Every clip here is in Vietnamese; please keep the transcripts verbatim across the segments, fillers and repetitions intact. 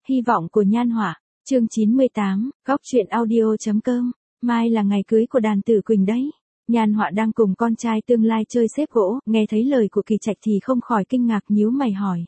Hy vọng của Nhan Họa, chương chín mươi tám, góc truyện audio.com, mai là ngày cưới của Đàn Tử Quỳnh đấy. Nhan Họa đang cùng con trai tương lai chơi xếp gỗ, nghe thấy lời của Kỳ Trạch thì không khỏi kinh ngạc nhíu mày hỏi.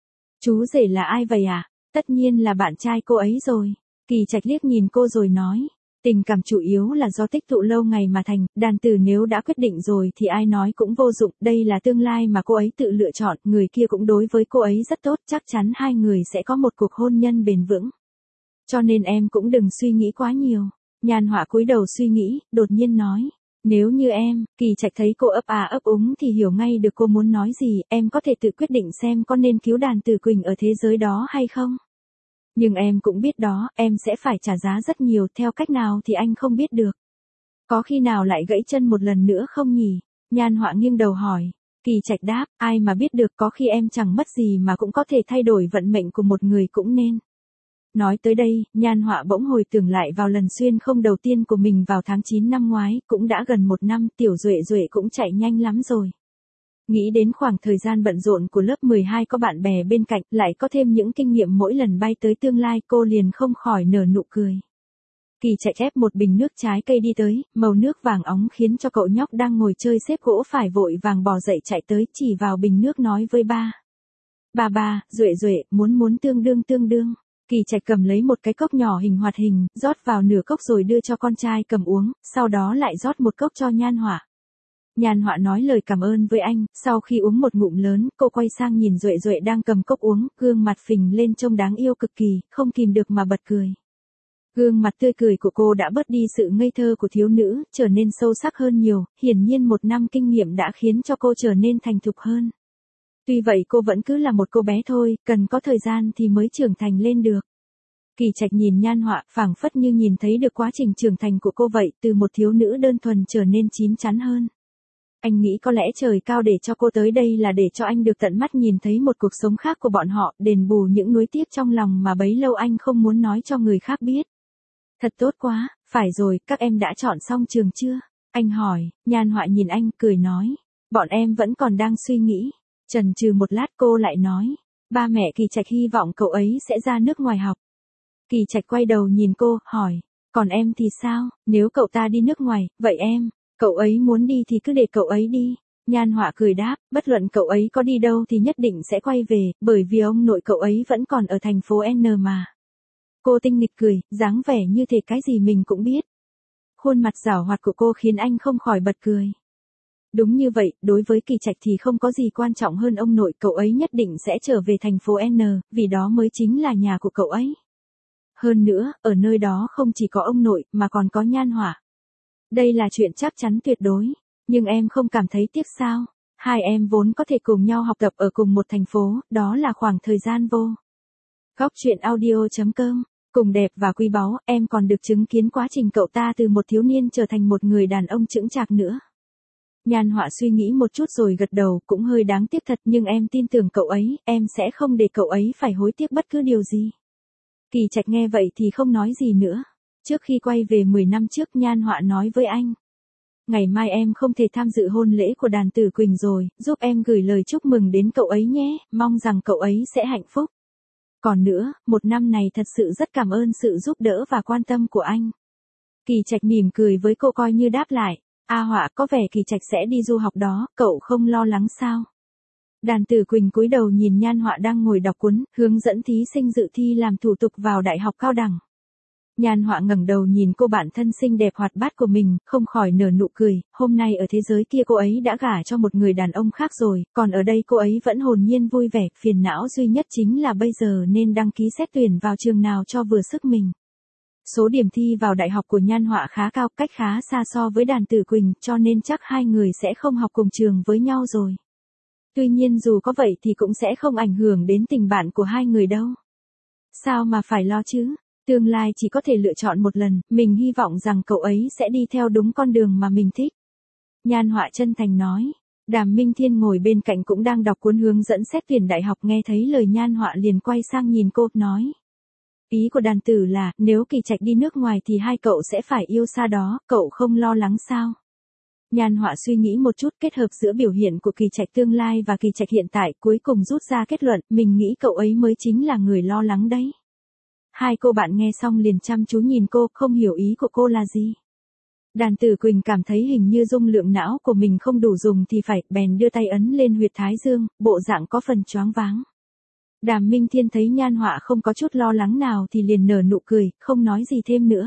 Chú rể là ai vậy à? Tất nhiên là bạn trai cô ấy rồi. Kỳ Trạch liếc nhìn cô rồi nói. Tình cảm chủ yếu là do tích tụ lâu ngày mà thành, Đàn Tử nếu đã quyết định rồi thì ai nói cũng vô dụng, đây là tương lai mà cô ấy tự lựa chọn, người kia cũng đối với cô ấy rất tốt, chắc chắn hai người sẽ có một cuộc hôn nhân bền vững. Cho nên em cũng đừng suy nghĩ quá nhiều. Nhan Họa cúi đầu suy nghĩ, đột nhiên nói. Nếu như em, Kỳ Trạch thấy cô ấp à ấp úng thì hiểu ngay được cô muốn nói gì, em có thể tự quyết định xem có nên cứu Đàn Tử Quỳnh ở thế giới đó hay không. Nhưng em cũng biết đó, em sẽ phải trả giá rất nhiều, theo cách nào thì anh không biết được. Có khi nào lại gãy chân một lần nữa không nhỉ? Nhan Họa nghiêng đầu hỏi. Kỳ Trạch đáp, ai mà biết được, có khi em chẳng mất gì mà cũng có thể thay đổi vận mệnh của một người cũng nên. Nói tới đây, Nhan Họa bỗng hồi tưởng lại vào lần xuyên không đầu tiên của mình vào tháng chín năm ngoái, cũng đã gần một năm, tiểu Duệ Duệ cũng chạy nhanh lắm rồi. Nghĩ đến khoảng thời gian bận rộn của lớp mười hai có bạn bè bên cạnh, lại có thêm những kinh nghiệm mỗi lần bay tới tương lai, cô liền không khỏi nở nụ cười. Kỳ Trạch ép một bình nước trái cây đi tới, màu nước vàng óng khiến cho cậu nhóc đang ngồi chơi xếp gỗ phải vội vàng bò dậy chạy tới, chỉ vào bình nước nói với ba. Ba ba, Duệ Duệ, muốn muốn tương đương tương đương. Kỳ Trạch cầm lấy một cái cốc nhỏ hình hoạt hình, rót vào nửa cốc rồi đưa cho con trai cầm uống, sau đó lại rót một cốc cho Nhan Họa. Nhan Họa nói lời cảm ơn với anh, sau khi uống một ngụm lớn, cô quay sang nhìn Duệ Duệ đang cầm cốc uống, gương mặt phình lên trông đáng yêu cực kỳ, không kìm được mà bật cười. Gương mặt tươi cười của cô đã bớt đi sự ngây thơ của thiếu nữ, trở nên sâu sắc hơn nhiều, hiển nhiên một năm kinh nghiệm đã khiến cho cô trở nên thành thục hơn. Tuy vậy cô vẫn cứ là một cô bé thôi, cần có thời gian thì mới trưởng thành lên được. Kỳ Trạch nhìn Nhan Họa, phảng phất như nhìn thấy được quá trình trưởng thành của cô vậy, từ một thiếu nữ đơn thuần trở nên chín chắn hơn. Anh nghĩ có lẽ trời cao để cho cô tới đây là để cho anh được tận mắt nhìn thấy một cuộc sống khác của bọn họ, đền bù những nuối tiếc trong lòng mà bấy lâu anh không muốn nói cho người khác biết. Thật tốt quá, phải rồi, các em đã chọn xong trường chưa? Anh hỏi. Nhan Họa nhìn anh, cười nói. Bọn em vẫn còn đang suy nghĩ. Chần chừ một lát cô lại nói. Ba mẹ Kỳ Trạch hy vọng cậu ấy sẽ ra nước ngoài học. Kỳ Trạch quay đầu nhìn cô, hỏi. Còn em thì sao, nếu cậu ta đi nước ngoài, vậy em? Cậu ấy muốn đi thì cứ để cậu ấy đi. Nhan Họa cười đáp, bất luận cậu ấy có đi đâu thì nhất định sẽ quay về, bởi vì ông nội cậu ấy vẫn còn ở thành phố N mà. Cô tinh nghịch cười, dáng vẻ như thể cái gì mình cũng biết. Khuôn mặt giảo hoạt của cô khiến anh không khỏi bật cười. Đúng như vậy, đối với Kỳ Trạch thì không có gì quan trọng hơn ông nội, cậu ấy nhất định sẽ trở về thành phố N, vì đó mới chính là nhà của cậu ấy. Hơn nữa, ở nơi đó không chỉ có ông nội, mà còn có Nhan Họa. Đây là chuyện chắc chắn tuyệt đối, nhưng em không cảm thấy tiếc sao? Hai em vốn có thể cùng nhau học tập ở cùng một thành phố, đó là khoảng thời gian vô. Góc truyện audio.com, cùng đẹp và quý báu, em còn được chứng kiến quá trình cậu ta từ một thiếu niên trở thành một người đàn ông chững chạc nữa. Nhan Họa suy nghĩ một chút rồi gật đầu, cũng hơi đáng tiếc thật, nhưng em tin tưởng cậu ấy, em sẽ không để cậu ấy phải hối tiếc bất cứ điều gì. Kỳ Trạch nghe vậy thì không nói gì nữa. Trước khi quay về mười năm trước, Nhan Họa nói với anh. Ngày mai em không thể tham dự hôn lễ của Đàn Tử Quỳnh rồi, giúp em gửi lời chúc mừng đến cậu ấy nhé, mong rằng cậu ấy sẽ hạnh phúc. Còn nữa, một năm này thật sự rất cảm ơn sự giúp đỡ và quan tâm của anh. Kỳ Trạch mỉm cười với cô coi như đáp lại. A Họa, có vẻ Kỳ Trạch sẽ đi du học đó, cậu không lo lắng sao? Đàn Tử Quỳnh cúi đầu nhìn Nhan Họa đang ngồi đọc cuốn, hướng dẫn thí sinh dự thi làm thủ tục vào đại học cao đẳng. Nhan Họa ngẩng đầu nhìn cô bạn thân xinh đẹp hoạt bát của mình, không khỏi nở nụ cười, hôm nay ở thế giới kia cô ấy đã gả cho một người đàn ông khác rồi, còn ở đây cô ấy vẫn hồn nhiên vui vẻ, phiền não duy nhất chính là bây giờ nên đăng ký xét tuyển vào trường nào cho vừa sức mình. Số điểm thi vào đại học của Nhan Họa khá cao, cách khá xa so với Đàn Tử Quỳnh, cho nên chắc hai người sẽ không học cùng trường với nhau rồi. Tuy nhiên dù có vậy thì cũng sẽ không ảnh hưởng đến tình bạn của hai người đâu. Sao mà phải lo chứ? Tương lai chỉ có thể lựa chọn một lần, mình hy vọng rằng cậu ấy sẽ đi theo đúng con đường mà mình thích. Nhan Họa chân thành nói. Đàm Minh Thiên ngồi bên cạnh cũng đang đọc cuốn hướng dẫn xét tuyển đại học, nghe thấy lời Nhan Họa liền quay sang nhìn cô, nói. Ý của Đàn Tử là, nếu Kỳ Trạch đi nước ngoài thì hai cậu sẽ phải yêu xa đó, cậu không lo lắng sao? Nhan Họa suy nghĩ một chút, kết hợp giữa biểu hiện của Kỳ Trạch tương lai và Kỳ Trạch hiện tại, cuối cùng rút ra kết luận, mình nghĩ cậu ấy mới chính là người lo lắng đấy. hai cô bạn nghe xong liền chăm chú nhìn cô, không hiểu ý của cô là gì. Đàn Tử Quỳnh cảm thấy hình như dung lượng não của mình không đủ dùng thì phải, bèn đưa tay ấn lên huyệt thái dương, bộ dạng có phần choáng váng. Đàm Minh Thiên thấy Nhan Họa không có chút lo lắng nào thì liền nở nụ cười, không nói gì thêm nữa.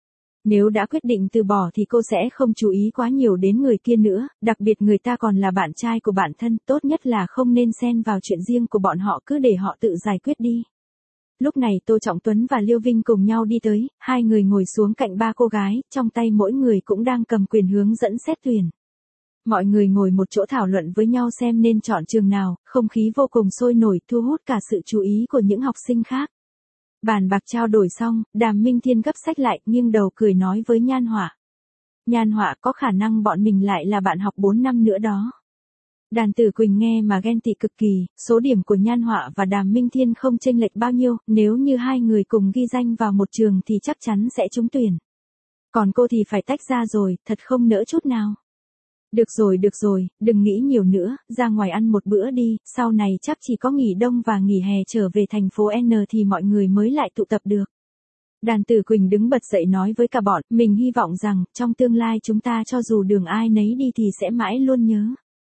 Nếu đã quyết định từ bỏ thì cô sẽ không chú ý quá nhiều đến người kia nữa, đặc biệt người ta còn là bạn trai của bản thân, tốt nhất là không nên xen vào chuyện riêng của bọn họ, cứ để họ tự giải quyết đi. Lúc này Tô Trọng Tuấn và Liêu Vinh cùng nhau đi tới, hai người ngồi xuống cạnh ba cô gái, trong tay mỗi người cũng đang cầm quyền hướng dẫn xét tuyển. Mọi người ngồi một chỗ thảo luận với nhau xem nên chọn trường nào, không khí vô cùng sôi nổi, thu hút cả sự chú ý của những học sinh khác. Bàn bạc trao đổi xong, Đàm Minh Thiên gấp sách lại, nghiêng đầu cười nói với Nhan Họa. Nhan Họa, có khả năng bọn mình lại là bạn học bốn năm nữa đó. Đàn Tử Quỳnh nghe mà ghen tị cực kỳ, số điểm của Nhan Họa và Đàm Minh Thiên không chênh lệch bao nhiêu, nếu như hai người cùng ghi danh vào một trường thì chắc chắn sẽ trúng tuyển. Còn cô thì phải tách ra rồi, thật không nỡ chút nào. Được rồi được rồi, đừng nghĩ nhiều nữa, ra ngoài ăn một bữa đi, sau này chắc chỉ có nghỉ đông và nghỉ hè trở về thành phố N thì mọi người mới lại tụ tập được. Đàn Tử Quỳnh đứng bật dậy nói với cả bọn, mình hy vọng rằng, trong tương lai chúng ta cho dù đường ai nấy đi thì sẽ mãi luôn nhớ.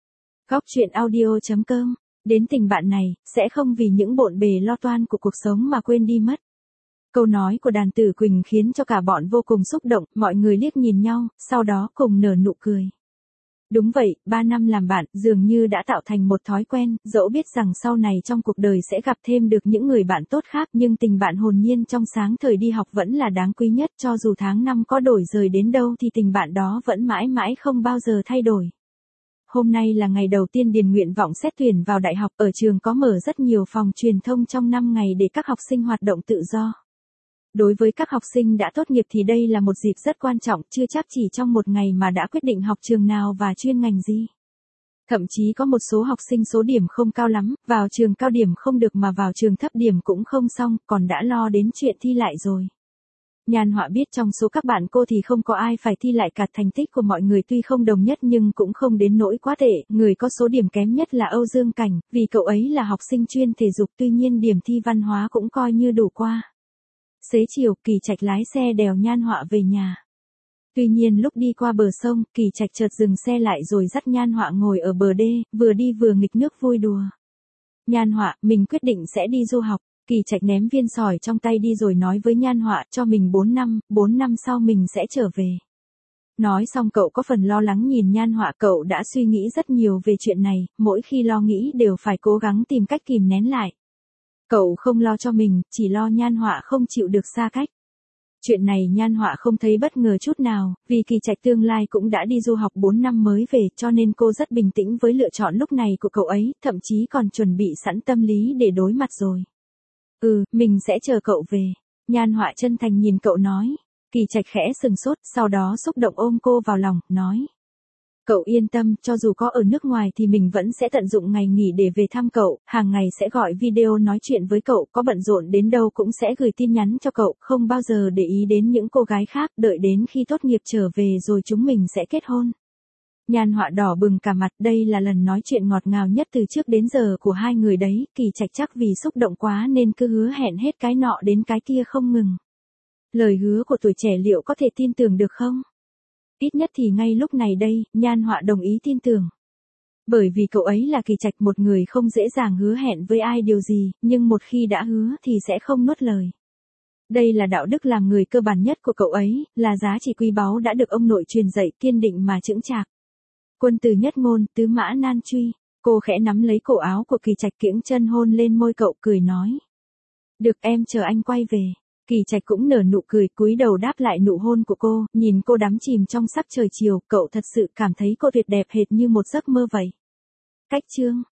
Góc truyện audio chấm com, đến tình bạn này, sẽ không vì những bộn bề lo toan của cuộc sống mà quên đi mất. Câu nói của Đàn Tử Quỳnh khiến cho cả bọn vô cùng xúc động, mọi người liếc nhìn nhau, sau đó cùng nở nụ cười. Đúng vậy, ba năm làm bạn, dường như đã tạo thành một thói quen, dẫu biết rằng sau này trong cuộc đời sẽ gặp thêm được những người bạn tốt khác, nhưng tình bạn hồn nhiên trong sáng thời đi học vẫn là đáng quý nhất, cho dù tháng năm có đổi rời đến đâu thì tình bạn đó vẫn mãi mãi không bao giờ thay đổi. Hôm nay là ngày đầu tiên điền nguyện vọng xét tuyển vào đại học, ở trường có mở rất nhiều phòng truyền thông trong năm ngày để các học sinh hoạt động tự do. Đối với các học sinh đã tốt nghiệp thì đây là một dịp rất quan trọng, chưa chắc chỉ trong một ngày mà đã quyết định học trường nào và chuyên ngành gì. Thậm chí có một số học sinh số điểm không cao lắm, vào trường cao điểm không được mà vào trường thấp điểm cũng không xong, còn đã lo đến chuyện thi lại rồi. Nhan Họa biết trong số các bạn cô thì không có ai phải thi lại cả, thành tích của mọi người tuy không đồng nhất nhưng cũng không đến nỗi quá tệ, người có số điểm kém nhất là Âu Dương Cảnh, vì cậu ấy là học sinh chuyên thể dục, tuy nhiên điểm thi văn hóa cũng coi như đủ qua. Xế chiều, Kỳ Trạch lái xe đèo Nhan Họa về nhà. Tuy nhiên lúc đi qua bờ sông, Kỳ Trạch chợt dừng xe lại rồi dắt Nhan Họa ngồi ở bờ đê, vừa đi vừa nghịch nước vui đùa. Nhan Họa, mình quyết định sẽ đi du học. Kỳ Trạch ném viên sỏi trong tay đi rồi nói với Nhan Họa, cho mình bốn năm, bốn năm sau mình sẽ trở về. Nói xong cậu có phần lo lắng nhìn Nhan Họa, cậu đã suy nghĩ rất nhiều về chuyện này, mỗi khi lo nghĩ đều phải cố gắng tìm cách kìm nén lại. Cậu không lo cho mình, chỉ lo Nhan Họa không chịu được xa cách. Chuyện này Nhan Họa không thấy bất ngờ chút nào, vì Kỳ Trạch tương lai cũng đã đi du học bốn năm mới về, cho nên cô rất bình tĩnh với lựa chọn lúc này của cậu ấy, thậm chí còn chuẩn bị sẵn tâm lý để đối mặt rồi. Ừ, mình sẽ chờ cậu về. Nhan Họa chân thành nhìn cậu nói. Kỳ Trạch khẽ sừng sốt, sau đó xúc động ôm cô vào lòng, nói. Cậu yên tâm, cho dù có ở nước ngoài thì mình vẫn sẽ tận dụng ngày nghỉ để về thăm cậu, hàng ngày sẽ gọi video nói chuyện với cậu, có bận rộn đến đâu cũng sẽ gửi tin nhắn cho cậu, không bao giờ để ý đến những cô gái khác, đợi đến khi tốt nghiệp trở về rồi chúng mình sẽ kết hôn. Nhan Họa đỏ bừng cả mặt, đây là lần nói chuyện ngọt ngào nhất từ trước đến giờ của hai người đấy, Kỳ Trạch chắc vì xúc động quá nên cứ hứa hẹn hết cái nọ đến cái kia không ngừng. Lời hứa của tuổi trẻ liệu có thể tin tưởng được không? Ít nhất thì ngay lúc này đây, Nhan Họa đồng ý tin tưởng. Bởi vì cậu ấy là Kỳ Trạch, một người không dễ dàng hứa hẹn với ai điều gì, nhưng một khi đã hứa thì sẽ không nuốt lời. Đây là đạo đức làm người cơ bản nhất của cậu ấy, là giá trị quý báu đã được ông nội truyền dạy, kiên định mà chững chạc. Quân tử nhất ngôn, tứ mã nan truy. Cô khẽ nắm lấy cổ áo của Kỳ Trạch, kiễng chân hôn lên môi cậu, cười nói. Được, em chờ anh quay về. Kỳ Trạch cũng nở nụ cười, cúi đầu đáp lại nụ hôn của cô, nhìn cô đắm chìm trong sắc trời chiều, cậu thật sự cảm thấy cô tuyệt đẹp hệt như một giấc mơ vậy. Cách chương